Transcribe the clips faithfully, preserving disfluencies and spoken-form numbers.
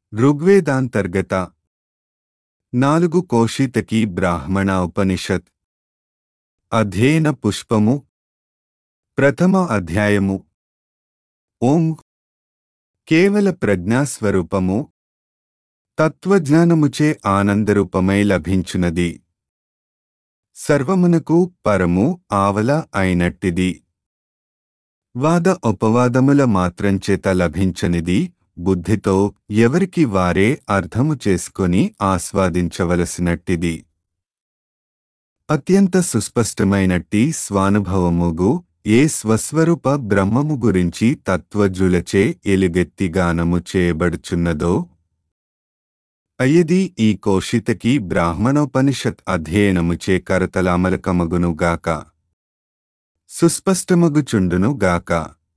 ఋగ్వేదాంతర్గత నాలుగు కోశితకి బ్రాహ్మణ ఉపనిషత్ అధ్యయన పుష్పము ప్రథమ అధ్యాయము ఓం కేవల ప్రజ్ఞాస్వరూపము తత్వజ్ఞానముచే ఆనందరూపమై లభించునది సర్వమునకు పరము ఆవల అయినట్టిది వాద ఉపవాదముల మాత్రంచేత లభించనిది బుద్ధితో ఎవరికి వారే అర్థము చేసుకొని ఆస్వాదించవలసినట్టిది అత్యంత సుస్పష్టమైనట్టి స్వానుభవముగు ఏ స్వస్వరూప బ్రహ్మము గురించి తత్వజ్ఞులచే ఎలుగెత్తి గానము చేయబడుచున్నదో అయ్యది ఈ కోశితకి బ్రాహ్మణోపనిషత్ అధ్యయనముచే కరతలామలకమగునుగాక సుస్పష్టమగుచుండునుగాక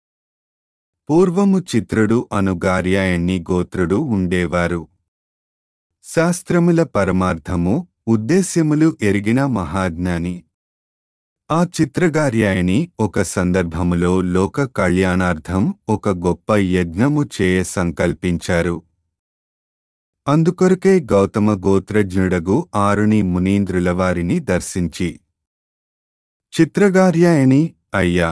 పూర్వము చిత్రుడు అను గార్యాయణి గోత్రుడు ఉండేవారు శాస్త్రముల పరమార్థము ఉద్దేశ్యములు ఎరిగిన మహాజ్ఞాని ఆ చిత్రగార్యాయణి ఒక సందర్భములో లోక కళ్యాణార్థం ఒక గొప్ప యజ్ఞము చేయ సంకల్పించారు అందుకొరకే గౌతమ గోత్రజ్ఞుడగు ఆరుని మునీంద్రుల వారిని దర్శించి చిత్రగార్యాయణి అయ్యా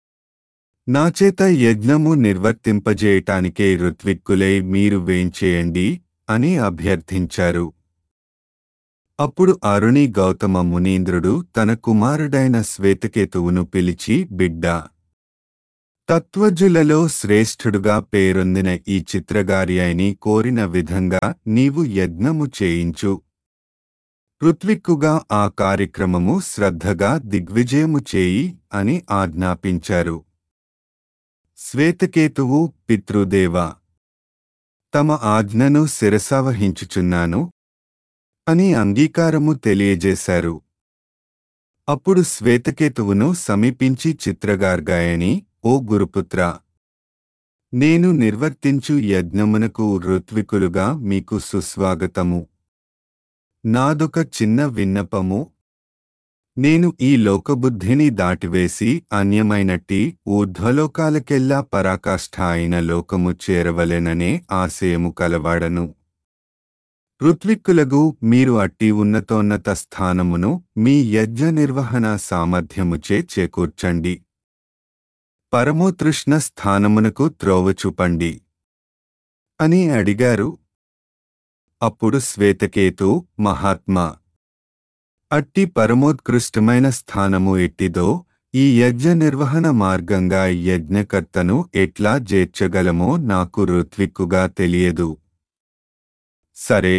నాచేత యజ్ఞము నిర్వర్తింపజేయటానికే ఋత్విక్కులై మీరు వేంచేయండి అని అభ్యర్థించారు అప్పుడు అరుణి గౌతమ మునీంద్రుడు తన కుమారుడైన శ్వేతకేతువును పిలిచి బిడ్డా తత్వజ్ఞులలో శ్రేష్ఠుడుగా పేరొందిన ఈ చిత్రగార్యాయని కోరిన విధంగా నీవు యజ్ఞము చేయించు ఋత్విక్కుగా ఆ కార్యక్రమము శ్రద్ధగా దిగ్విజయము చేయి అని ఆజ్ఞాపించారు శ్వేతకేతువు పితృదేవ తమ ఆజ్ఞను శిరసావహించుచున్నాను అని అంగీకారము తెలియజేశారు అప్పుడు శ్వేతకేతువును సమీపించి చిత్రగార్గాయని ఓ గురుపుత్ర నేను నిర్వర్తించు యజ్ఞమునకు ఋత్వికులుగా మీకు సుస్వాగతము నాదొక చిన్న విన్నపము నేను ఈ లోకబుద్ధిని దాటివేసి అన్యమైనట్టి ఊర్ధ్వలోకాలకెల్లా పరాకాష్ఠ అయిన లోకము చేరవలెననే ఆశయము కలవాడను ఋత్విక్కులగు మీరు అట్టి ఉన్నతోన్నత స్థానమును మీ యజ్ఞ నిర్వహణ సామర్థ్యముచే చేకూర్చండి పరమోతృష్ణ స్థానమునకు త్రోవచూపండి అని అడిగారు అప్పుడు శ్వేతకేతు మహాత్మా అట్టి పరమోత్కృష్టమైన స్థానము ఎట్టిదో ఈ యజ్ఞ నిర్వహణ మార్గంగా యజ్ఞకర్తను ఎట్లా చేర్చగలమో నాకు ఋత్విక్కుగా తెలియదు సరే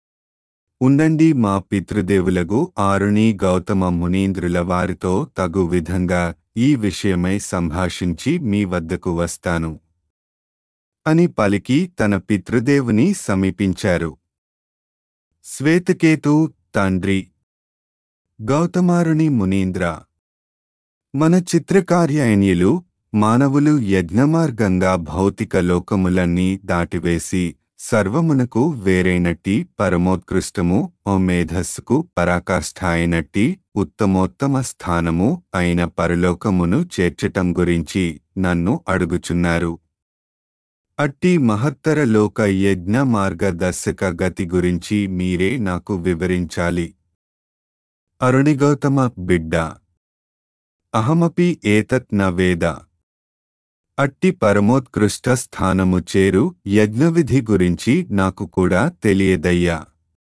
ఉండండి మా పితృదేవులగు ఆరుణి గౌతమ మునీంద్రుల వారితో తగు విధంగా ఈ విషయమై సంభాషించి మీ వద్దకు వస్తాను అని పలికి తన పితృదేవుని సమీపించారు శ్వేతకేతు తండ్రి గౌతమారుని మునీంద్ర మన చిత్రకార్యాయణ్యులు మానవులు యజ్ఞమార్గంగా భౌతిక లోకములన్నీ దాటివేసి సర్వమునకు వేరైనట్టి పరమోత్కృష్టము ఓ మేధస్సుకు పరాకాష్ఠ అయినట్టి ఉత్తమోత్తమ స్థానము అయిన పరలోకమును చేర్చటం గురించి నన్ను అడుగుచున్నారు అట్టి మహత్తర లోక యజ్ఞ మార్గదర్శక గతి గురించి మీరే నాకు వివరించాలి అరుణిగౌతమ బిడ్డ అహమపి ఏతత్ న వేద అట్టి పరమోత్కృష్ట స్థానము చేరు యజ్ఞవిధి గురించి నాకు కూడా తెలియదయ్యా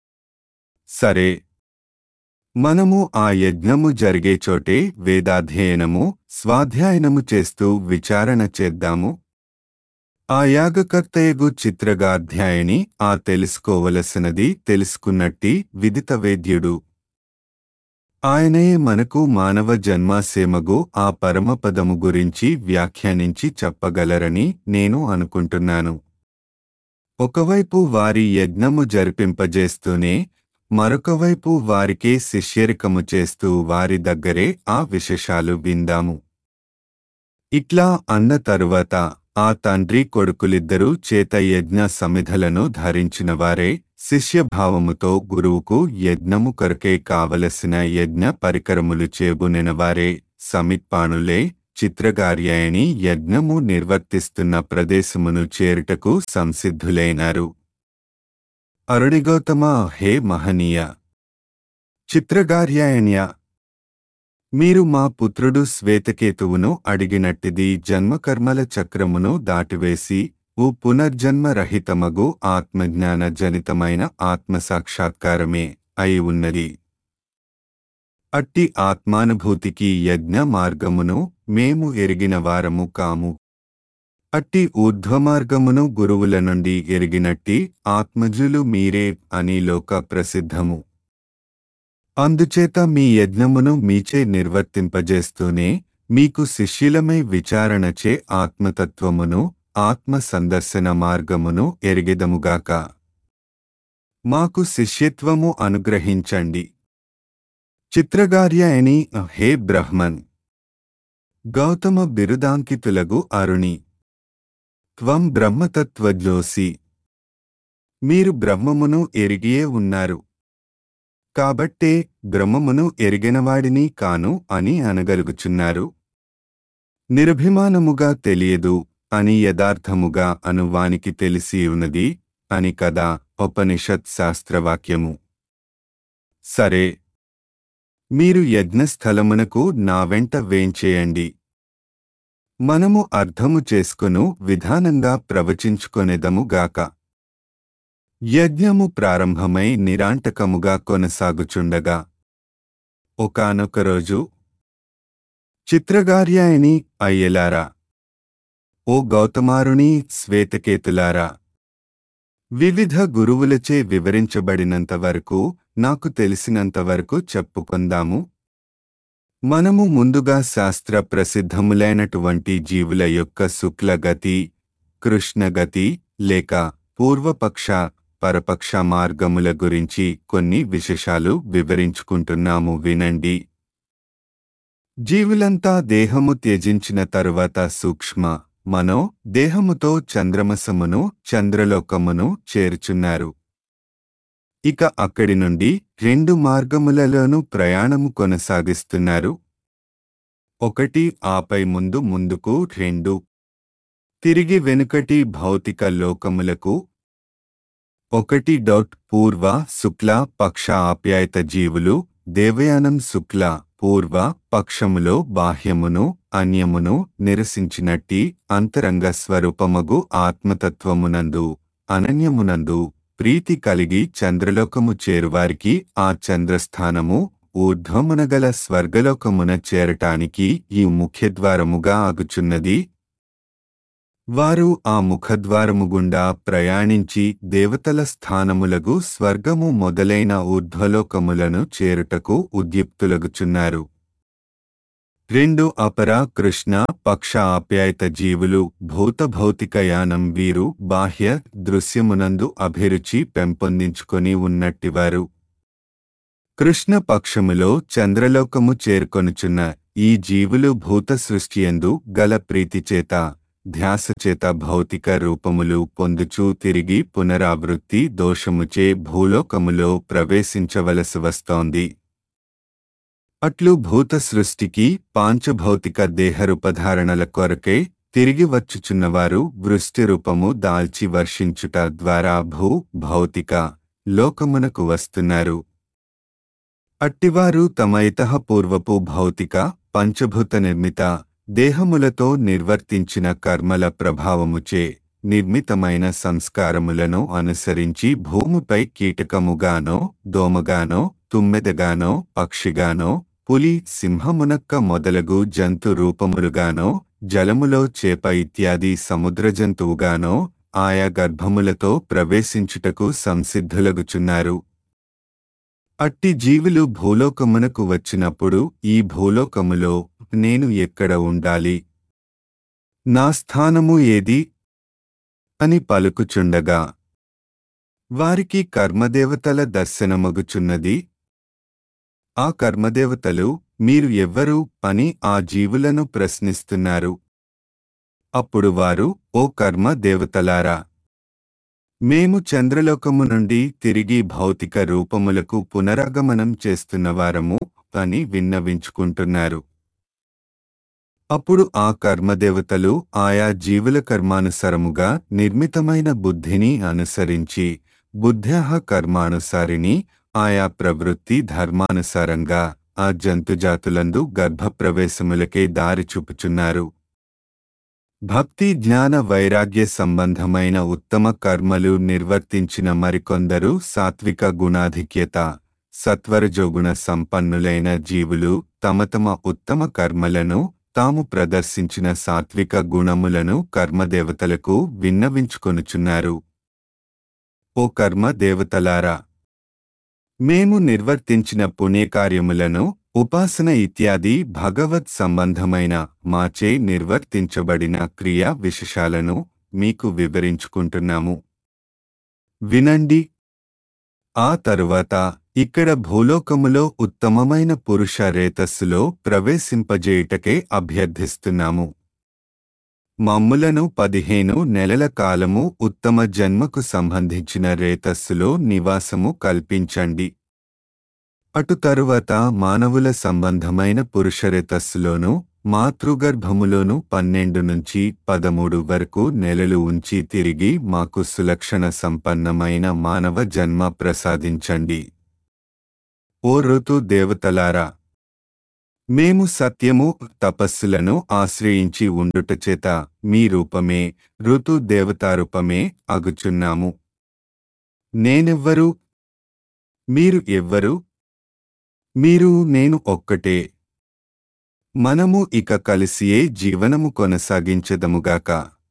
సరే మనము ఆ యజ్ఞము జరిగే చోటే వేదాధ్యయనము స్వాధ్యాయనము చేస్తూ విచారణ చేద్దాము ఆ యాగకర్తయగు చిత్రగాధ్యాయని ఆ తెలుసుకోవలసినది తెలుసుకున్నట్టి విదితవేద్యుడు ఆయనే మనకు మానవ జన్మాసేమగు ఆ పరమపదము గురించి వ్యాఖ్యానించి చెప్పగలరని నేను అనుకుంటున్నాను ఒకవైపు వారి యజ్ఞము జరిపింపజేస్తూనే మరొకవైపు వారికే శిష్యరికము చేస్తూ వారి దగ్గరే ఆ విశేషాలు విందాము ఇట్లా అన్న తరువాత ఆ తండ్రి కొడుకులిద్దరూ చేత యజ్ఞ సమిధలను ధరించినవారే శిష్యభావముతో గురువుకు యజ్ఞము కొరకే కావలసిన యజ్ఞ పరికరములు చేబునెనవారే సమిత్పాణులే చిత్రగార్యాయని యజ్ఞము నిర్వర్తిస్తున్న ప్రదేశమును చేరుటకు సంసిద్ధులైనారు. అరుణిగౌతమ హే మహనీయ చిత్రగార్యాయణ్య, మీరు మా పుత్రుడు శ్వేతకేతువును అడిగినట్టిది జన్మకర్మల చక్రమును దాటివేసి ఉ పునర్జన్మ రహితమగు ఆత్మజ్ఞాన జనితమైన ఆత్మసాక్షాత్కారమే అయి ఉన్నది. అట్టి ఆత్మానుభూతికి యజ్ఞ మార్గమును మేము ఎరిగిన వారము కాము. అట్టి ఊర్ధ్వమార్గమును గురువుల నుండి ఎరిగినట్టి ఆత్మజులు మీరే అని లోక ప్రసిద్ధము. అందుచేత మీ యజ్ఞమును మీచే నిర్వర్తింపజేస్తూనే మీకు శిష్యులమై విచారణచే ఆత్మతత్వమును ఆత్మ సందర్శన మార్గమును ఎరిగెదముగాక. మాకు శిష్యత్వము అనుగ్రహించండి. చిత్రగార్యాయణి హే బ్రహ్మన్, గౌతమ బిరుదాంకితులగు అరుణి, త్వం బ్రహ్మతత్వజ్ఞోసి, మీరు బ్రహ్మమును ఎరిగియే ఉన్నారు. కాబట్టే బ్రహ్మమును ఎరిగినవాడిని కాను అని అనగలుగుచున్నారు. నిరభిమానముగా తెలియదు అని యథార్థముగా అనువానికి తెలిసి ఉన్నది అని కదా ఉపనిషత్ శాస్త్రవాక్యము. సరే, మీరు యజ్ఞస్థలమునకు నా వెంట వేంచేయండి. మనము అర్థము చేసుకును విధానంగా ప్రవచించుకొనెదముగాక. యజ్ఞము ప్రారంభమై నిరాంటకముగా కొనసాగుచుండగా ఒకానొక రోజు, చిత్రగార్యాయణి అయ్యలారా, ఓ గౌతమారుణి శ్వేతకేతులారా, వివిధ గురువులచే వివరించబడినంతవరకు నాకు తెలిసినంతవరకు చెప్పుకొందాము. మనము ముందుగా శాస్త్ర ప్రసిద్ధములైనటువంటి జీవుల యొక్క శుక్లగతి, కృష్ణగతి లేక పూర్వపక్ష పరపక్ష మార్గముల గురించి కొన్ని విశేషాలు వివరించుకుంటున్నాము, వినండి. జీవులంతా దేహము త్యజించిన తరువాత సూక్ష్మ మనో దేహముతో చంద్రమసమును చంద్రలోకమును చేర్చున్నారు. ఇక అక్కడి నుండి రెండు మార్గములలోనూ ప్రయాణము కొనసాగిస్తున్నారు. ఒకటి ఆపై ముందు ముందుకు, రెండు తిరిగి వెనుకటి భౌతిక లోకములకు. ఒకటి డౌట్ పూర్వ శుక్ల పక్ష ఆప్యాయత జీవులు దేవయానం శుక్ల పూర్వ పక్షములో బాహ్యమును అన్యమును నిరసించినట్టి అంతరంగ స్వరూపమగు ఆత్మతత్వమునందు అనన్యమునందు ప్రీతి కలిగి చంద్రలోకము చేరువారికి ఆ చంద్రస్థానము ఊర్ధ్వమునగల స్వర్గలోకమున చేరటానికి ఈ ముఖ్యద్వారముగా ఆగుచున్నది. వారు ఆ ముఖద్వారము గుండా ప్రయాణించి దేవతల స్థానములగు స్వర్గము మొదలైన ఊర్ధ్వలోకములను చేరుటకు ఉద్యుక్తులగుచున్నారు. రెండు అపర కృష్ణ పక్ష ఆప్యాయత జీవులు భూతభౌతికయానం వీరు బాహ్య దృశ్యమునందు అభిరుచి పెంపొందించుకొని ఉన్నట్టివారు. కృష్ణ పక్షములో చంద్రలోకము చేరుకొనుచున్న ఈ జీవులు భూత సృష్టియందు గల ప్రీతిచేత ధ్యాసచేత భౌతిక రూపములు పొందుచూ తిరిగి పునరావృత్తి దోషముచే భూలోకములో ప్రవేశించవలసి వస్తోంది. అట్లు భూత సృష్టికి పాంచభౌతిక దేహరూపధారణల కొరకే తిరిగి వచ్చుచున్నవారు వృష్టి రూపము దాల్చి వర్షించుట ద్వారా భూ భౌతిక లోకమునకు వస్తున్నారు. అట్టివారు తమ ఇతఃపూర్వపు భౌతిక పంచభూత నిర్మిత దేహములతో నిర్వర్తించిన కర్మల ప్రభావముచే నిర్మితమైన సంస్కారములను అనుసరించి భూమిపై కీటకముగానో దోమగానో తుమ్మెదగానో పక్షిగానో పులి సింహమునక్క మొదలగు జంతు రూపములుగానో జలములో చేప ఇత్యాది సముద్రజంతువుగానో ఆయా గర్భములతో ప్రవేశించుటకు సంసిద్ధులగుచున్నారు. అట్టి జీవులు భూలోకమునకు వచ్చినప్పుడు ఈ భూలోకములో నేను ఎక్కడ ఉండాలి, నా స్థానము ఏది అని పలుకుచుండగా వారికి కర్మదేవతల దర్శనమగుచున్నది. ఆ కర్మదేవతలు మీరు ఎవ్వరు అని ఆ జీవులను ప్రశ్నిస్తున్నారు. అప్పుడు వారు, ఓ కర్మ దేవతలారా, మేము చంద్రలోకము నుండి తిరిగి భౌతిక రూపములకు పునరాగమనం చేస్తున్నవారము అని విన్నవించుకుంటున్నారు. అప్పుడు ఆ కర్మదేవతలు ఆయా జీవుల కర్మానుసరముగా నిర్మితమైన బుద్ధిని అనుసరించి బుద్ధ్యాః కర్మానుసారిణి ఆయా ప్రవృత్తి ధర్మానుసారంగా ఆ జంతుజాతులందు గర్భప్రవేశములకే దారి చూపుచున్నారు. భక్తి జ్ఞాన వైరాగ్య సంబంధమైన ఉత్తమ కర్మలు నిర్వర్తించిన మరికొందరు సాత్విక గుణాధిక్యత సత్వరజోగుణ సంపన్నులైన జీవులు తమ తమ ఉత్తమ కర్మలను తాము ప్రదర్శించిన సాత్విక గుణములను కర్మదేవతలకు విన్నవించుకొనుచున్నారు. ఓ కర్మ దేవతలారా, మేము నిర్వర్తించిన పుణ్యకార్యములను ఉపాసన ఇత్యాది భగవత్ సంబంధమైన మాచే నిర్వర్తించబడిన క్రియా విశేషాలను మీకు వివరించుకుంటున్నాము. వినండి. ఆ తరువాత ఇక్కడ భూలోకములో ఉత్తమమైన పురుష రేతస్సులో ప్రవేశింపజేయుటకే అభ్యర్థిస్తున్నాము. మమ్ములను పదిహేను నెలల కాలము ఉత్తమ జన్మకు సంబంధించిన రేతస్సులో నివాసము కల్పించండి. అటు తరువాత మానవుల సంబంధమైన పురుషరేతస్సులోను మాతృగర్భములోను పన్నెండు నుంచి పదమూడు వరకు నెలలు ఉంచి తిరిగి మాకు సులక్షణ సంపన్నమైన మానవ జన్మ ప్రసాదించండి. ఓ ఋతు దేవతలారా, మేము సత్యము తపస్సులను ఆశ్రయించి ఉండుటచేత మీ రూపమే ఋతు దేవతారూపమే అగుచున్నాము. నేనెవ్వరు? మీరు ఎవ్వరు? మీరు నేను ఒక్కటే. మనము ఇక కలిసియే జీవనము కొనసాగించెదముగాక.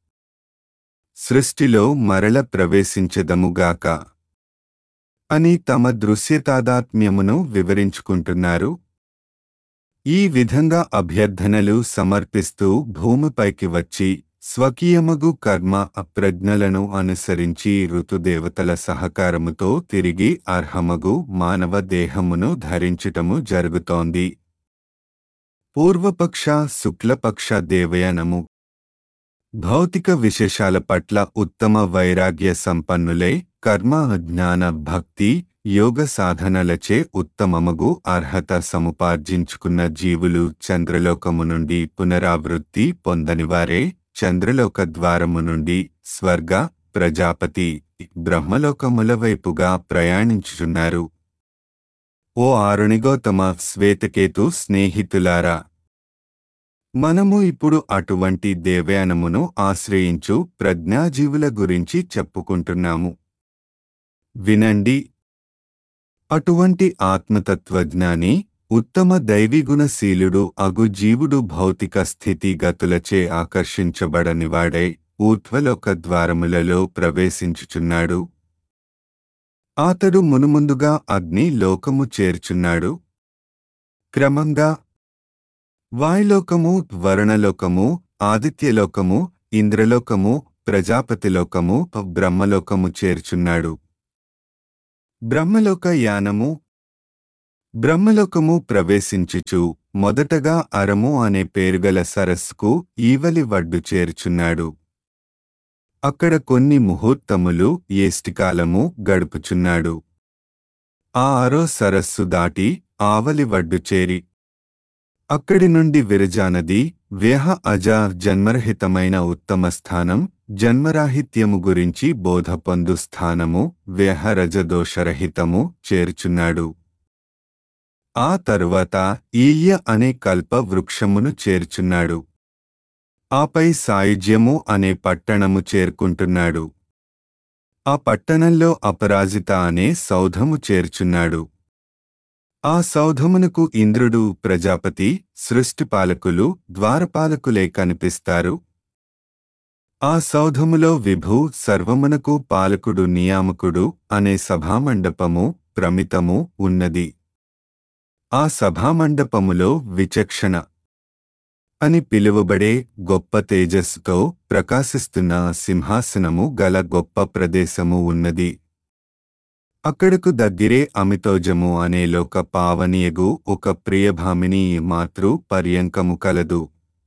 సృష్టిలో మరల ప్రవేశించెదముగాక అని తమ దృశ్యతాదాత్మ్యమును వివరించుకుంటున్నారు. ఈ విధంగా అభ్యర్థనలు సమర్పిస్తూ భూమిపైకి వచ్చి స్వకీయమగు కర్మ అప్రజ్ఞలను అనుసరించి ఋతుదేవతల సహకారముతో తిరిగి అర్హమగు మానవ దేహమును ధరించటము జరుగుతోంది. పూర్వపక్ష శుక్లపక్ష దేవయానము. భౌతిక విశేషాల పట్ల ఉత్తమ వైరాగ్య సంపన్నులై కర్మ జ్ఞాన భక్తి యోగ సాధనలచే ఉత్తమమగు అర్హత సముపార్జించుకున్న జీవులు చంద్రలోకము నుండి పునరావృత్తి పొందనివారే చంద్రలోక ద్వారము నుండి స్వర్గ ప్రజాపతి బ్రహ్మలోకముల వైపుగా ప్రయాణించుచున్నారు. ఓ ఆరుణిగౌతమ శ్వేతకేతు స్నేహితులారా, మనము ఇప్పుడు అటువంటి దేవయానమును ఆశ్రయించు ప్రజ్ఞాజీవుల గురించి చెప్పుకుంటున్నాము. వినండి. అటువంటి ఆత్మతత్వజ్ఞాని ఉత్తమ దైవీగుణశీలుడు అగు జీవుడు భౌతిక స్థితిగతులచే ఆకర్షించబడనివాడై ఊర్ధ్వలోక ద్వారములలో ప్రవేశించుచున్నాడు. అతడు మునుముందుగా అగ్ని లోకము చేర్చున్నాడు. క్రమంగా వాయులోకము, వరుణలోకము, ఆదిత్యలోకము, ఇంద్రలోకము, ప్రజాపతిలోకము, బ్రహ్మలోకము చేర్చున్నాడు. బ్రహ్మలోక యానము. బ్రహ్మలోకము ప్రవేశించుచు మొదటగా అరము అనే పేరుగల సరస్సుకు ఈవలి వడ్డు చేర్చున్నాడు. అక్కడ కొన్ని ముహూర్తములు ఏష్టికాలము గడుపుచున్నాడు. ఆ ఆరో సరస్సు దాటి ఆవలి వడ్డు చేరి అక్కడి నుండి విరజానది వ్యహ అజ జన్మరహితమైన ఉత్తమ స్థానం జన్మరాహిత్యము గురించి బోధ పొందు స్థానము వ్యహ రజదోషరహితము చేర్చున్నాడు. ఆ తరువాత ఈయ అనే కల్ప వృక్షమును చేర్చున్నాడు. ఆపై సాయుజ్యము అనే పట్టణము చేరుకుంటున్నాడు. ఆ పట్టణంలో అపరాజిత అనే సౌధము చేర్చున్నాడు. ఆ సౌధమునకు ఇంద్రుడు, ప్రజాపతి, సృష్టిపాలకులు, ద్వారపాలకులే కనిపిస్తారు. ఆ సౌధములో విభు, సర్వమునకు పాలకుడు, నియామకుడు అనే సభామండపము, ప్రమితము ఉన్నది. ఆ సభామండపములో విచక్షణ అని పిలువబడే గొప్ప తేజస్సుతో ప్రకాశిస్తున్న సింహాసనము గల గొప్ప ప్రదేశము ఉన్నది. అక్కడకు దగ్గరే అమితోజము అనే లోక పావనియగు ఒక ప్రియభామిని మాతృ పర్యంకము కలదు.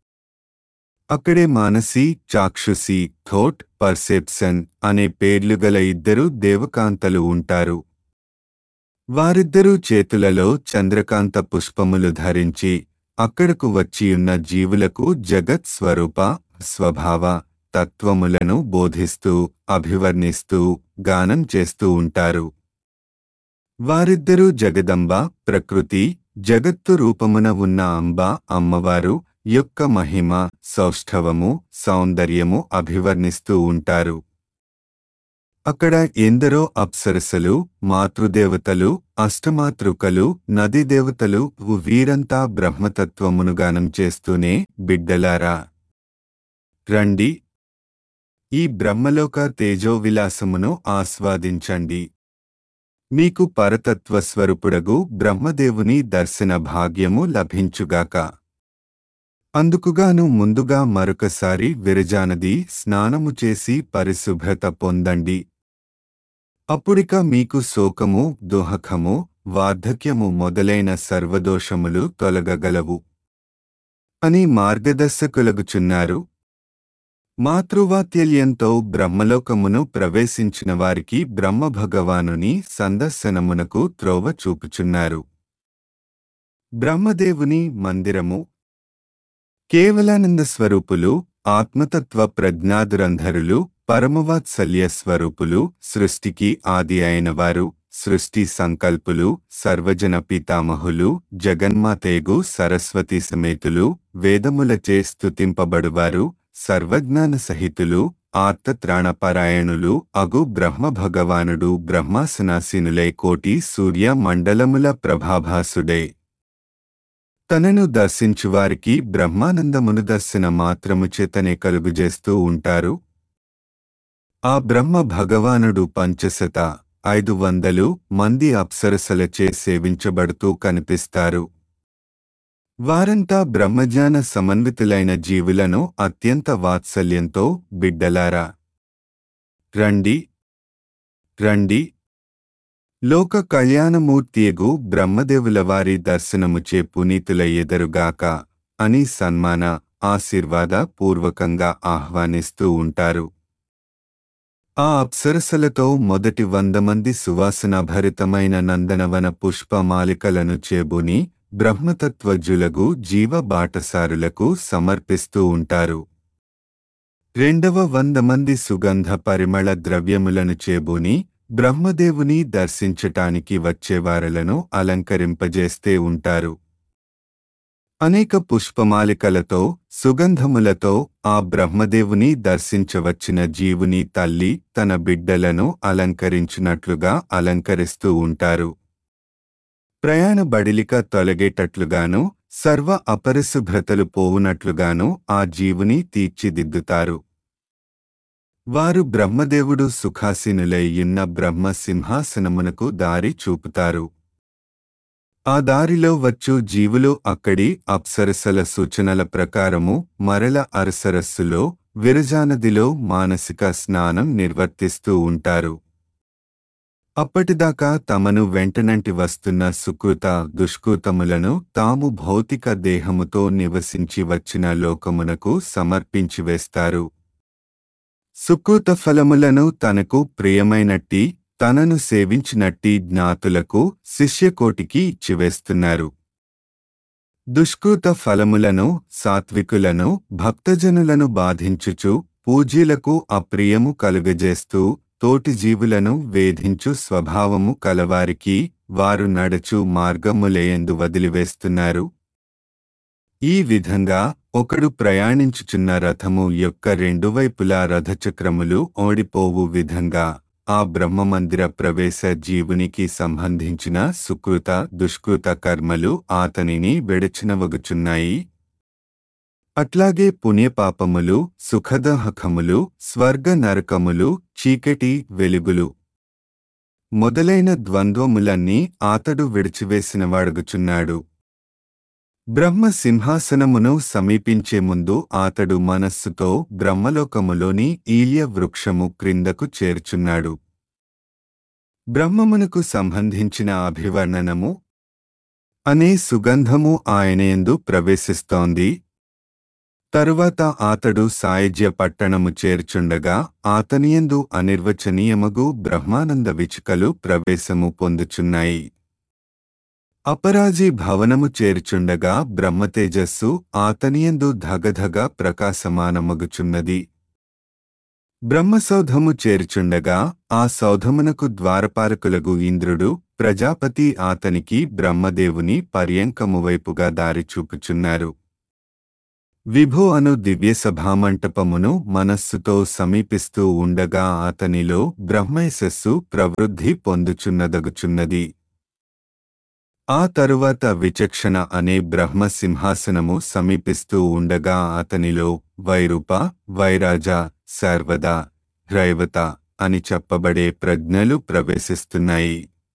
అక్కడే మానసి, చాక్షుసి, థోట్, పర్సెప్షన్ అనే పేర్లుగల ఇద్దరు దేవకాంతలు ఉంటారు. వారిద్దరూ చేతులలో చంద్రకాంత పుష్పములు ధరించి అక్కడకు వచ్చియున్న జీవులకు జగత్ స్వరూప, స్వభావ, తత్వములను బోధిస్తూ అభివర్ణిస్తూ గానం చేస్తూ ఉంటారు. వారిద్దరూ జగదంబ ప్రకృతి జగత్తు రూపమున ఉన్న అంబ అమ్మవారు యొక్క మహిమ సౌష్ఠవము సౌందర్యము అభివర్ణిస్తూ ఉంటారు. అక్కడ ఎందరో అప్సరసలు మాతృదేవతలు అష్టమాతృకలు నదీదేవతలు వీరంతా బ్రహ్మతత్వమును గానం చేస్తూనే బిడ్డలారా రండి, ఈ బ్రహ్మలోక తేజోవిలాసమును ఆస్వాదించండి. మీకు పరతత్వస్వరూపుడగు బ్రహ్మదేవుని దర్శన భాగ్యము లభించుగాక. అందుకుగాను ముందుగా మరొకసారి విరజానది స్నానము చేసి పరిశుభ్రత పొందండి. అప్పుడిక మీకు శోకము దుఃఖము వార్ధక్యము మొదలైన సర్వదోషములు తొలగగలవు అని మార్గదర్శకులగుచున్నారు. మాతృవాత్సల్యంతో బ్రహ్మలోకమును ప్రవేశించిన వారికి బ్రహ్మభగవానుని సందర్శనమునకు త్రోవ చూపుచున్నారు. బ్రహ్మదేవుని మందిరము కేవలానంద స్వరూపులు ఆత్మతత్వ ప్రజ్ఞాదురంధరులు పరమవాత్సల్య స్వరూపులు సృష్టికి ఆది అయినవారు సృష్టి సంకల్పులు సర్వజన పితామహులు జగన్మాతేగు సరస్వతి సమేతులు వేదములచే స్తుతింపబడువారు సర్వజ్ఞాన సహితులు ఆర్తత్రాణపరాయణులు అగు బ్రహ్మభగవానుడు బ్రహ్మాసనాసీనులై కోటి సూర్య మండలముల ప్రభాభాసుడే. తనను దర్శించువారికి బ్రహ్మానందమును దర్శన మాత్రము చేతనే కలుగుజేస్తూ ఉంటారు. ఆ బ్రహ్మ భగవానుడు పంచశత ఐదు వందలు మంది అప్సరసలచే సేవించబడుతూ కనిపిస్తారు. వారంతా బ్రహ్మజ్ఞాన సమన్వితులైన జీవులను అత్యంత వాత్సల్యంతో బిడ్డలారా రండి రండి, లోక కళ్యాణమూర్తియగు బ్రహ్మదేవుల వారి దర్శనముచే పునీతులయ్యెదరుగాక అని సన్మాన ఆశీర్వాద పూర్వకంగా ఆహ్వానిస్తూ ఉంటారు. ఆ అప్సరసలతో మొదటి వంద మంది సువాసనాభరితమైన నందనవన పుష్పమాలికలను చేబూని బ్రహ్మతత్వజ్జులగు జీవ బాటసారులకు సమర్పిస్తూ ఉంటారు. రెండవ వంద మంది సుగంధ పరిమళ ద్రవ్యములను చేబూని బ్రహ్మదేవుని దర్శించటానికి వచ్చేవారలను అలంకరింపజేస్తే ఉంటారు. అనేక పుష్పమాలికలతో సుగంధములతో ఆ బ్రహ్మదేవుని దర్శించవచ్చిన జీవుని తల్లి తన బిడ్డలను అలంకరించినట్లుగా అలంకరిస్తూ ఉంటారు. ప్రయాణ బడిలిక తొలగేటట్లుగాను సర్వ అపరిశుభ్రతలు పోవునట్లుగాను ఆ జీవుని తీర్చిదిద్దుతారు. వారు బ్రహ్మదేవుడు సుఖాసీనులైయున్న బ్రహ్మ సింహాసనమునకు దారి చూపుతారు. ఆ దారిలో వచ్చు జీవులు అక్కడి అప్సరసల సూచనల ప్రకారము మరల అరసరస్సులో విరజానదిలో మానసిక స్నానం నిర్వర్తిస్తూ ఉంటారు. అప్పటిదాకా తమను వెంటనంటి వస్తున్న సుకృత దుష్కృతములను తాము భౌతిక దేహముతో నివసించి వచ్చిన లోకమునకు సమర్పించివేస్తారు. సుకృత ఫలములను తనకు ప్రియమైనట్టి తనను సేవించినట్టి జ్ఞాతులకు శిష్యకోటికి ఇచ్చివేస్తున్నారు. దుష్కృత ఫలములను సాత్వికులను భక్తజనులను బాధించుచు పూజ్యులకు అప్రియము కలుగజేస్తూ తోటి జీవులను వేధించు స్వభావము కలవారికి వారు నడచు మార్గములేయందు వదిలివేస్తున్నారు. ఈ విధంగా ఒకడు ప్రయాణించుచున్న రథము యొక్క రెండు వైపులా రథచక్రములు ఓడిపోవు విధంగా ఆ బ్రహ్మమందిర ప్రవేశ జీవునికి సంబంధించిన సుకృత దుష్కృత కర్మలు ఆతనిని వెడచినవగుచున్నాయి. అట్లాగే పుణ్యపాపములు సుఖదహకములు స్వర్గ నరకములు చీకటి వెలుగులు మొదలైన ద్వంద్వములన్నీ ఆతడు విడిచివేసినవాడుగుచున్నాడు. బ్రహ్మ సింహాసనమును సమీపించే ముందు ఆతడు మనస్సుతో బ్రహ్మలోకములోని ఈల్య వృక్షము క్రిందకు చేర్చున్నాడు. బ్రహ్మమునకు సంబంధించిన అభివర్ణనము అనే సుగంధము ఆయనయందు ప్రవేశిస్తోంది. తరువాత ఆతడు సాయుజ్య పట్టణము చేర్చుండగా ఆతనియందు అనిర్వచనీయమగు బ్రహ్మానంద విచుకలు ప్రవేశము పొందుచున్నాయి. అపరాజీ భవనము చేర్చుండగా బ్రహ్మతేజస్సు ఆతనియందు ధగధగ ప్రకాశమానమగుచున్నది. బ్రహ్మసౌధము చేర్చుండగా ఆ సౌధమునకు ద్వారపాలకులగు ఇంద్రుడు ప్రజాపతి ఆతనికి బ్రహ్మదేవుని పర్యంకము వైపుగా దారి చూపుచున్నారు. విభో అను దివ్య సభామంటపమును మనస్సుతో సమీపిస్తూ ఉండగా అతనిలో బ్రహ్మయశస్సు ప్రవృద్ధి పొందుచున్నదగుచున్నది. ఆ తరువాత విచక్షణ అనే బ్రహ్మ సింహాసనము సమీపిస్తూ ఉండగా అతనిలో వైరూప, వైరాజ, సర్వద, హ్రైవత అని చెప్పబడే ప్రజ్ఞలు ప్రవేశిస్తున్నాయి.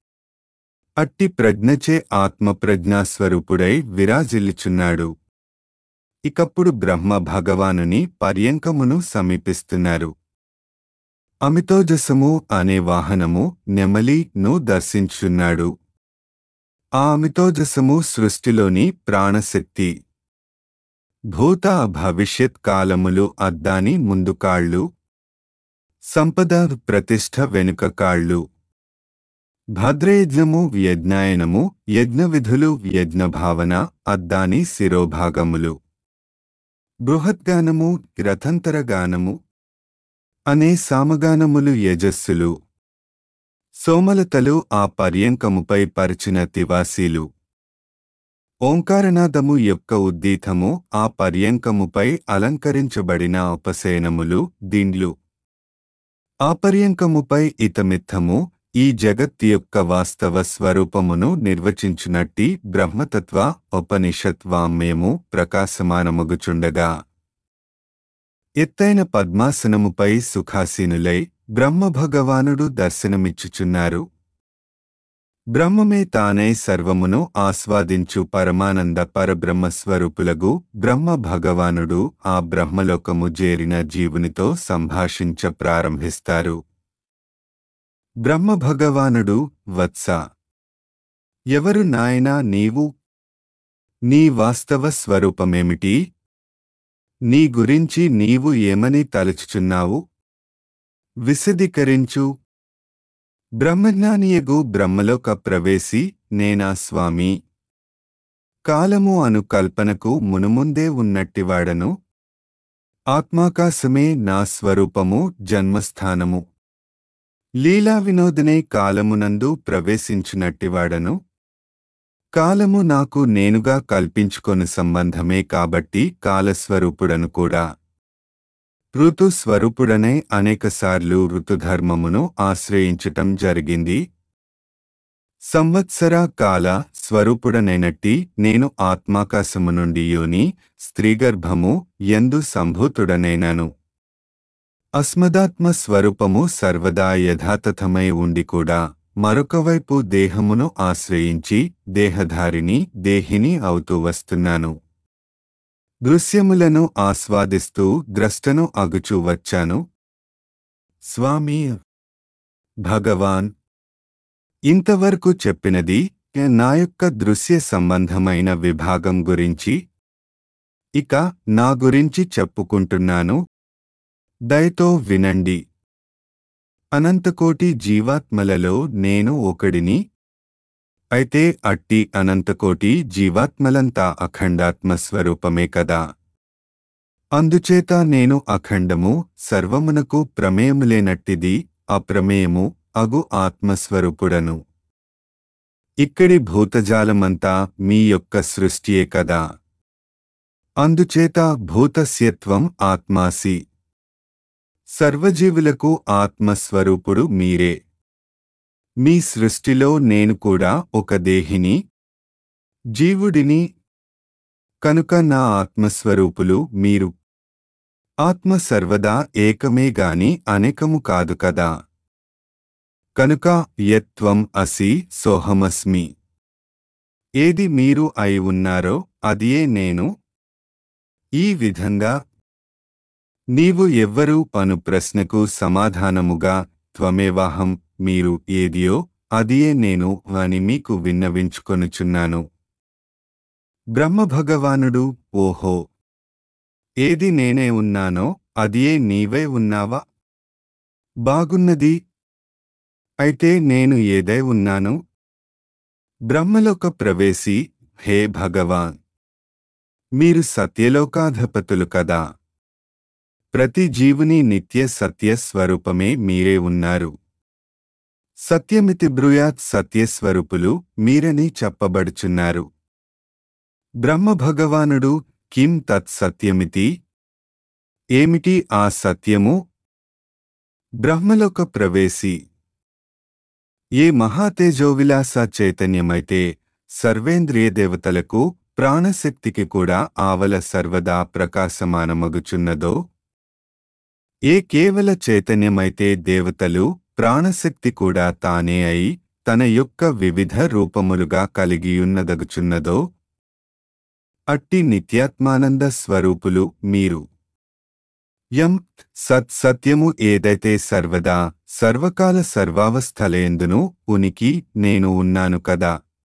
అట్టి ప్రజ్ఞచే ఆత్మప్రజ్ఞాస్వరూపుడై విరాజిల్లుచున్నాడు. ఇకప్పుడు బ్రహ్మ భగవానుని పర్యంకమును సమీపిస్తున్నారు. అమితోజసము అనే వాహనము నెమలి ను దర్శించున్నాడు. ఆ అమితోజసము సృష్టిలోని ప్రాణశక్తి. భూత భవిష్యత్ కాలములు అద్దాని ముందు కాళ్ళు, సంపద ప్రతిష్ఠ వెనుక కాళ్ళు, భద్రయజ్ఞము యజ్ఞాయనము యజ్ఞవిధులు యజ్ఞభావన అద్దాని శిరోభాగములు, బృహద్గానము రథంతరగానము అనే సామగానములు యజస్సులు, సోమలతలు ఆ పర్యంకముపై పరిచిన తివాసీలు, ఓంకారనాదము యొక్క ఉద్దీతము ఆ పర్యంకముపై అలంకరించబడిన ఉపశయనములు దిండ్లు. ఆ పర్యంకముపై ఇతమిత్తము ఈ జగత్ యొక్క వాస్తవ స్వరూపమును నిర్వచించునట్టి బ్రహ్మతత్వ ఉపనిషత్ వామ్యము ప్రకాశమానమగుచుండగా ఎత్తైన పద్మాసనముపై సుఖాసీనులై బ్రహ్మభగవానుడు దర్శనమిచ్చుచున్నారు. బ్రహ్మమే తానై సర్వమును ఆస్వాదించు పరమానంద పరబ్రహ్మస్వరూపులగు బ్రహ్మ భగవానుడు ఆ బ్రహ్మలోకము చేరిన జీవునితో సంభాషించ ప్రారంభిస్తారు. బ్రహ్మభగవానుడు వత్స, ఎవరు నాయనా నీవు? నీ వాస్తవ స్వరూపమేమిటి? నీ గురించి నీవు ఏమని తలుచుచున్నావు? విశదీకరించు. బ్రహ్మజ్ఞానియగు బ్రహ్మలోక ప్రవేశి నేనా స్వామి. కాలము అను కల్పనకు మునుముందే ఉన్నట్టివాడను. ఆత్మాకాశమే నా స్వరూపము జన్మస్థానము. లీలా వినోదనే కాలమునందు ప్రవేశించినట్టివాడను. కాలము నాకు నేనుగా కల్పించుకొను సంబంధమే కాబట్టి కాలస్వరూపుడను కూడా. ఋతుస్వరూపుడనై అనేకసార్లు ఋతుధర్మమును ఆశ్రయించటం జరిగింది. సంవత్సర కాల స్వరూపుడనైనట్టి నేను ఆత్మాకాశము నుండి యోని స్త్రీగర్భము యందు సంభూతుడనైనాను. అస్మదాత్మ స్వరూపము సర్వదా యథాతథమై ఉండి కూడా మరొకవైపు దేహమును ఆశ్రయించి దేహధారిని దేహిని అవుతూ వస్తున్నాను. దృశ్యములను ఆస్వాదిస్తూ ద్రష్టను అగుచూ వచ్చాను. స్వామి భగవాన్, ఇంతవరకు చెప్పినది నా యొక్క దృశ్య సంబంధమైన విభాగం గురించి. ఇక నా గురించి చెప్పుకుంటున్నాను. దయతో వినండి. అనంతకోటి జీవాత్మలలో నేను ఒకడిని. అయితే అట్టి అనంతకోటి జీవాత్మలంతా అఖండాత్మస్వరూపమే కదా. అందుచేత నేను అఖండము సర్వమునకు ప్రమేయములేనట్టిది అప్రమేయము అగు ఆత్మస్వరూపుడను. ఇక్కడి భూతజాలమంతా మీ యొక్క సృష్టియే కదా. అందుచేత భూతస్యత్వం ఆత్మాసి. సర్వజీవులకు ఆత్మస్వరూపుడు మీరే. మీ సృష్టిలో నేను కూడా ఒక దేహిని, జీవుడిని. కనుక నా ఆత్మస్వరూపులు మీరు. ఆత్మ సర్వదా ఏకమే గాని అనేకము కాదు కదా. కనుక యత్వం అసి సోహమస్మి. ఏది మీరు అయి ఉన్నారో అదియే నేను. ఈ విధంగా నీవు ఎవ్వరు అను ప్రశ్నకు సమాధానముగా త్వమేవాహం, మీరు ఏదియో అదియే నేను అని మీకు విన్నవించుకొనుచున్నాను. బ్రహ్మభగవానుడు ఓహో, ఏది నేనే ఉన్నానో అదియే నీవే ఉన్నావా? బాగున్నది. అయితే నేను ఏదై ఉన్నాను? బ్రహ్మలోక ప్రవేశి హే భగవాన్, మీరు సత్యలోకాధిపతులు కదా. ప్రతి జీవుని నిత్య సత్య స్వరూపమే మీరే ఉన్నారు. సత్యమితి బ్రూయాత్ సత్యస్వరూపులు మీరని చెప్పబడుచున్నారు. బ్రహ్మభగవానుడు కిం తత్ సత్యమితి? ఏమిటి ఆ సత్యము? బ్రహ్మలోక ప్రవేశి. ఏ మహాతేజోవిలాస చైతన్యమైతే సర్వేంద్రియ దేవతలకు ప్రాణశక్తికి కూడా ఆవల సర్వదా ప్రకాశమానమగుచున్నదో, ఏ కేవల చైతన్యమైతే దేవతలు ప్రాణశక్తి కూడా తానే అయి తన యొక్క వివిధ రూపములుగా కలిగియున్నదగుచున్నదో, అట్టి నిత్యాత్మానంద స్వరూపులు మీరు. యం సత్ సత్యము ఏదైతే సర్వదా సర్వకాల సర్వావస్థలయందును ఉనికి నేను ఉన్నాను కదా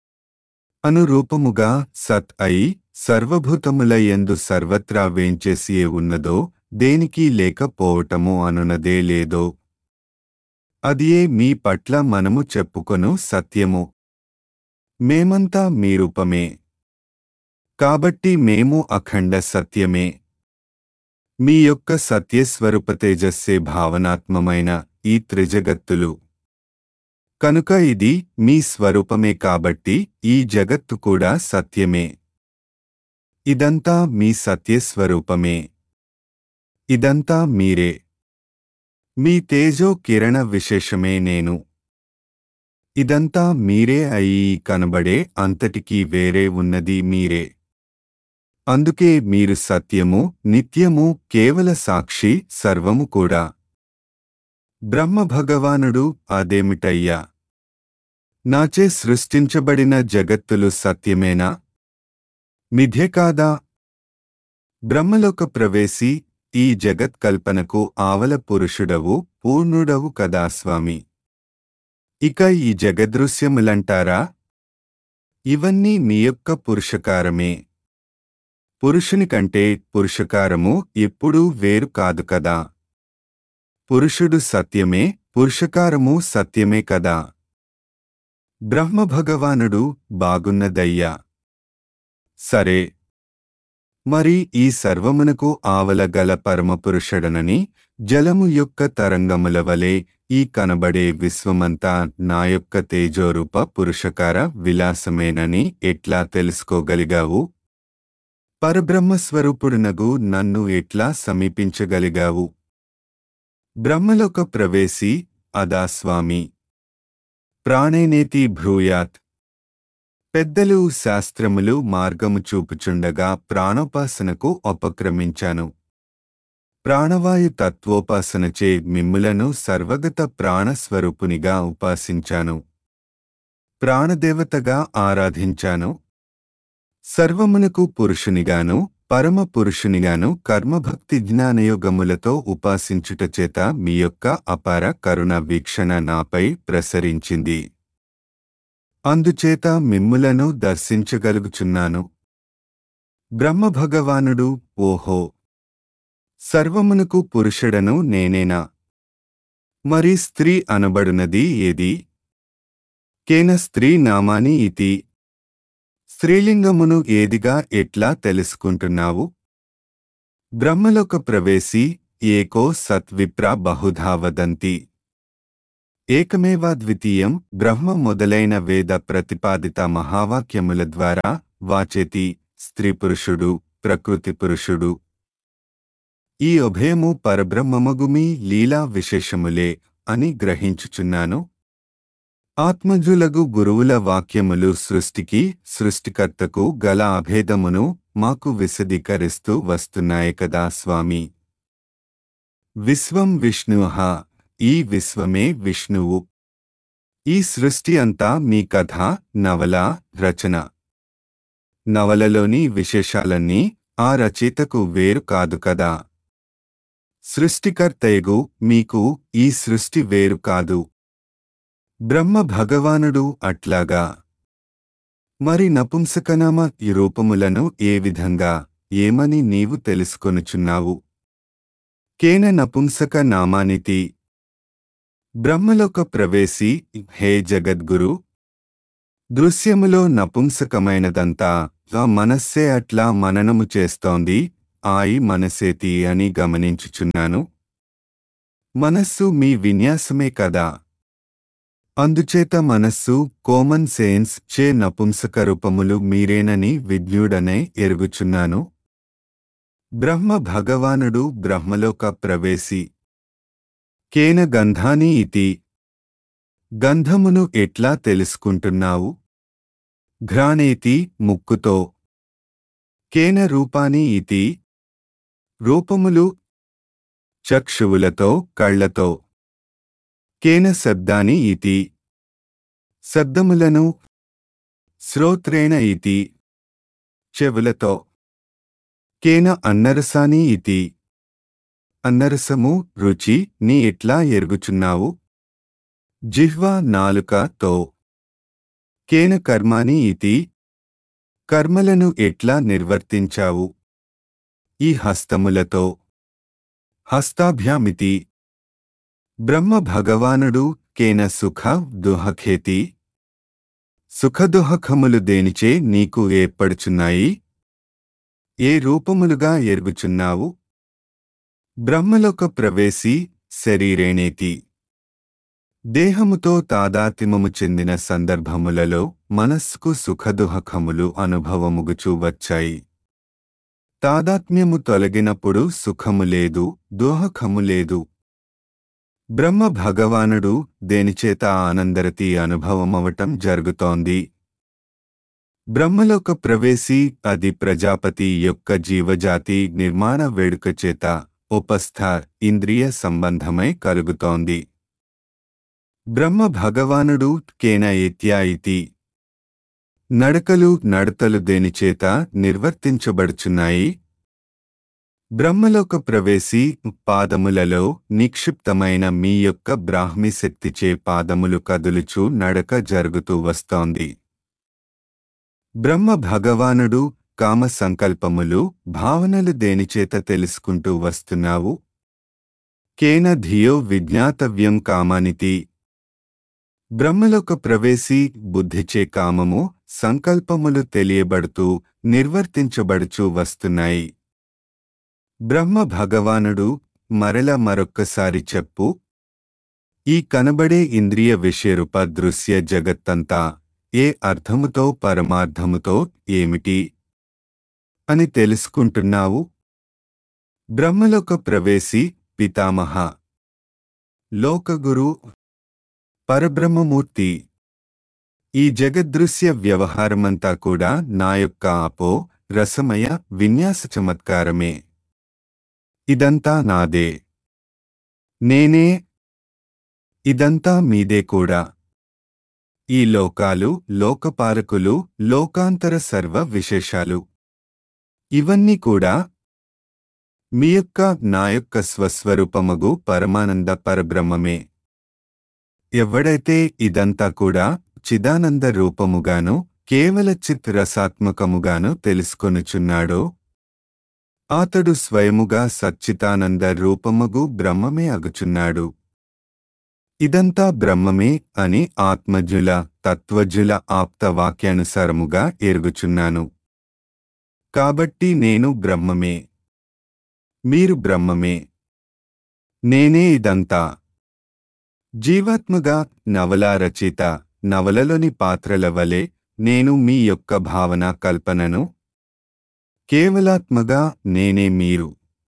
అనురూపముగా సత్ అయి సర్వభూతములయందు సర్వత్రా వేంచేసియే ఉన్నదో, దేనికి లేకపోవటము అనునదే లేదో, అదియే మీ పట్ల మనము చెప్పుకొను సత్యము. మేమంతా మీ రూపమే కాబట్టి మేము అఖండ సత్యమే. మీ యొక్క సత్యస్వరూప తేజస్సే భావనాత్మమైన ఈ త్రిజగత్తులు. కనుక ఇది మీ స్వరూపమే కాబట్టి ఈ జగత్తు కూడా సత్యమే. ఇదంతా మీ సత్యస్వరూపమే. ఇదంతా మీరే. మీ తేజో కిరణ విశేషమే నేను. ఇదంతా మీరే అయి కనబడే అంతటికీ వేరే ఉన్నది మీరే. అందుకే మీరు సత్యము, నిత్యము, కేవల సాక్షి, సర్వము కూడా. బ్రహ్మభగవానుడు అదేమిటయ్యా? నాచే సృష్టించబడిన జగత్తులు సత్యమేనా? మిథ్య కాదా? బ్రహ్మలోక ప్రవేశి, ఈ జగత్కల్పనకు ఆవల పురుషుడవు, పూర్ణుడవు కదా స్వామి. ఇక ఈ జగదృశ్యములంటారా? ఇవన్నీ మీ యొక్క పురుషకారమే. పురుషుని కంటే పురుషకారము ఎప్పుడూ వేరు కాదు కదా. పురుషుడు సత్యమే, పురుషకారము సత్యమే కదా. బ్రహ్మభగవానుడు బాగున్నదయ్యా. సరే, మరి ఈ సర్వమునకు ఆవల గల పరమపురుషుడనని జలము యొక్క తరంగముల వలె ఈ కనబడే విశ్వమంతా నా యొక్క తేజోరూప పురుషకార విలాసమేనని ఎట్లా తెలుసుకోగలిగావు? పరబ్రహ్మస్వరూపుడునగు నన్ను ఎట్లా సమీపించగలిగావు? బ్రహ్మలోక ప్రవేశి, అదా స్వామి. ప్రాణేనేతి బ్రూయాత్. పెద్దలు శాస్త్రములు మార్గము చూపుచుండగా ప్రాణోపాసనకు ఉపక్రమించాను. ప్రాణవాయు తత్వోపాసనచే మిమ్ములను సర్వగత ప్రాణస్వరూపునిగా ఉపాసించాను. ప్రాణదేవతగా ఆరాధించాను. సర్వమునకు పురుషునిగాను పరమ పురుషునిగాను కర్మభక్తి జ్ఞానయోగములతో ఉపాసించుటచేత మీ యొక్క అపార కరుణ వీక్షణ నాపై ప్రసరించింది. అందుచేత మిమ్ములను దర్శించగలుగుచున్నాను. బ్రహ్మభగవానుడు ఓహో, సర్వమునకు పురుషుడను నేనేనా? మరి స్త్రీ అనబడునది ఏది? కేన స్త్రీ నామాని ఇతి. స్త్రీలింగమును ఏదిగా ఎట్లా తెలుసుకుంటున్నావు? బ్రహ్మలోక ప్రవేశి, ఏకో సత్విప్రా బహుధా వదంతి. ఏకమేవాద్వితీయం బ్రహ్మ మొదలైన వేద ప్రతిపాదిత మహావాక్యముల ద్వారా వాచేతి స్త్రీ పురుషుడు, ప్రకృతి పురుషుడు. ఈ ఉభయము పరబ్రహ్మమగుమి లీలా విశేషములే అని గ్రహించుచున్నాను. ఆత్మజులగు గురువుల వాక్యములు సృష్టికి, సృష్టికర్తకు గల అభేదమును మాకు విశదీకరిస్తూ వస్తున్నాయి కదా స్వామి. విశ్వం విష్ణుః, ఈ విశ్వమే విష్ణువు. ఈ సృష్టి అంతా మీ కథ, నవల, రచన. నవలలోని విశేషాలన్నీ ఆ రచయితకు వేరు కాదు కదా. సృష్టికర్తయగు మీకు ఈ సృష్టి వేరు కాదు. బ్రహ్మ భగవానుడు అట్లాగా. మరి నపుంసకనామ ఈ రూపములను ఏ విధంగా, ఏమని నీవు తెలుసుకొనుచున్నావు? కేన నపుంసక నామానితి. బ్రహ్మలోక ప్రవేశి, హే జగద్గురు. దృశ్యములో నపుంసకమైనదంతా ఆ మనస్సే అట్లా మననము చేస్తోంది. ఆయి మనసేతి అని గమనించుచున్నాను. మనస్సు మీ విన్యాసమే కదా. అందుచేత మనస్సు కామన్ సెన్స్ చే నపుంసక రూపములు మీరేనని విజ్ఞుడనే ఎరుగుచున్నాను. బ్రహ్మ భగవానుడు బ్రహ్మలోక ప్రవేశి. కేన గంధాని ఇతి. గంధమును ఎట్లా తెలుసుకుంటున్నావు? ఘ్రాణేతి ముక్కుతో. కేన రూపాని ఇతి. రూపములు చక్షువులతో కళ్ళతో. కేన శబ్దాని ఇతి. శబ్దములను శ్రోత్రేణ ఇతి. చెవులతో. కేన అన్నరసాని ఇతి. అన్నరసము రుచి ని ఎట్లా ఎరుగుచున్నావు? జిహ్వా నాలుకతో. కేన కర్మాని ఇతి. కర్మలను ఎట్లా నిర్వర్తించావు? ఈ హస్తములతో. హస్తాభ్యామితి. బ్రహ్మ భగవానుడు కేన సుఖ దుహఖేతి. సుఖదుహఖములు దేనిచే నీకు ఏర్పడుచున్నాయి? ఏ రూపములుగా ఎరుగుచున్నావు? బ్రహ్మలోక ప్రవేశి శరీరేణేతి. దేహముతో తాదాత్మ్యము చెందిన సందర్భములలో మనస్సుకు సుఖదుహఖములు అనుభవముగుచూ వచ్చాయి. తాదాత్మ్యము తొలగినప్పుడు సుఖము లేదు, దుహఖము లేదు. బ్రహ్మ భగవానుడు దేనిచేత ఆనందరతి అనుభవమవటం జరుగుతోంది? బ్రహ్మలోక ప్రవేశి అది ప్రజాపతి యొక్క జీవజాతి నిర్మాణ వేడుక చేత ఉపస్థ ఇంద్రియ సంబంధమై కలుగుతోంది. బ్రహ్మ భగవానుడు కేన ఇత్యా ఇతి. నడకలు నడతలు దేనిచేత నిర్వర్తించబడుచున్నాయి? బ్రహ్మలోక ప్రవేశి పాదములలో నిక్షిప్తమైన మీ యొక్క బ్రాహ్మి శక్తిచే పాదములు కదులుచూ నడక జరుగుతూ వస్తోంది. బ్రహ్మ భగవానుడు కామ సంకల్పములు భావనలు దేనిచేత తెలుసుకుంటూ వస్తున్నావు? కేన ధియో విజ్ఞాతవ్యం కామానితి. బ్రహ్మలోక ప్రవేశి బుద్ధిచే కామము సంకల్పములు తెలియబడుతూ నిర్వర్తించబడుచూ వస్తున్నాయి. బ్రహ్మ భగవానుడు మరల మరొక్కసారి చెప్పు. ఈ కనబడే ఇంద్రియ విషయరూప దృశ్య జగత్తంతా ఏ అర్థముతో పరమార్థముతో ఏమిటి అని తెలుసుకుంటున్నావు? బ్రహ్మలోక ప్రవేశి పితామహ. లోకగురు. పరబ్రహ్మమూర్తి. ఈ జగద్దృశ్య వ్యవహారమంతా కూడా నా యొక్క ఆపో రసమయ విన్యాస చమత్కారమే. ఇదంతా నాదే. నేనే. ఇదంతా మీదే కూడా. ఈ లోకాలు, లోకపాలకులు, లోకాంతర సర్వ విశేషాలు ఇవన్నీ కూడా మీ యొక్క నా యొక్క స్వస్వరూపమగు పరమానంద పరబ్రహ్మమే. ఎవడైతే ఇదంతా కూడా చిదానంద రూపముగాను కేవల చిత్ రసాత్మకముగాను తెలుసుకొనుచున్నాడో అతడు స్వయముగా సచ్చితానంద రూపమగు బ్రహ్మమే అగుచున్నాడు. ఇదంతా బ్రహ్మమే అని ఆత్మజుల తత్వజుల ఆప్త వాక్యానుసారముగా ఎరుగుచున్నాను. కాబట్టి నేను బ్రహ్మమే, మీరు బ్రహ్మమే, నేనే ఇదంతా. జీవాత్మగా నవలా రచయిత నవలలోని పాత్రల వలె నేను మీ యొక్క భావన కల్పనను. కేవలాత్మగా నేనే మీరు,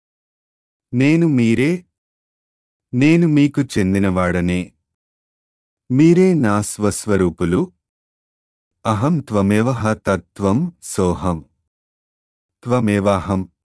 నేను మీరే, నేను మీకు చెందినవాడనే. మీరే నా స్వస్వరూపులు. అహం త్వమేవ తత్వం సోహం. త్వమేవాహం.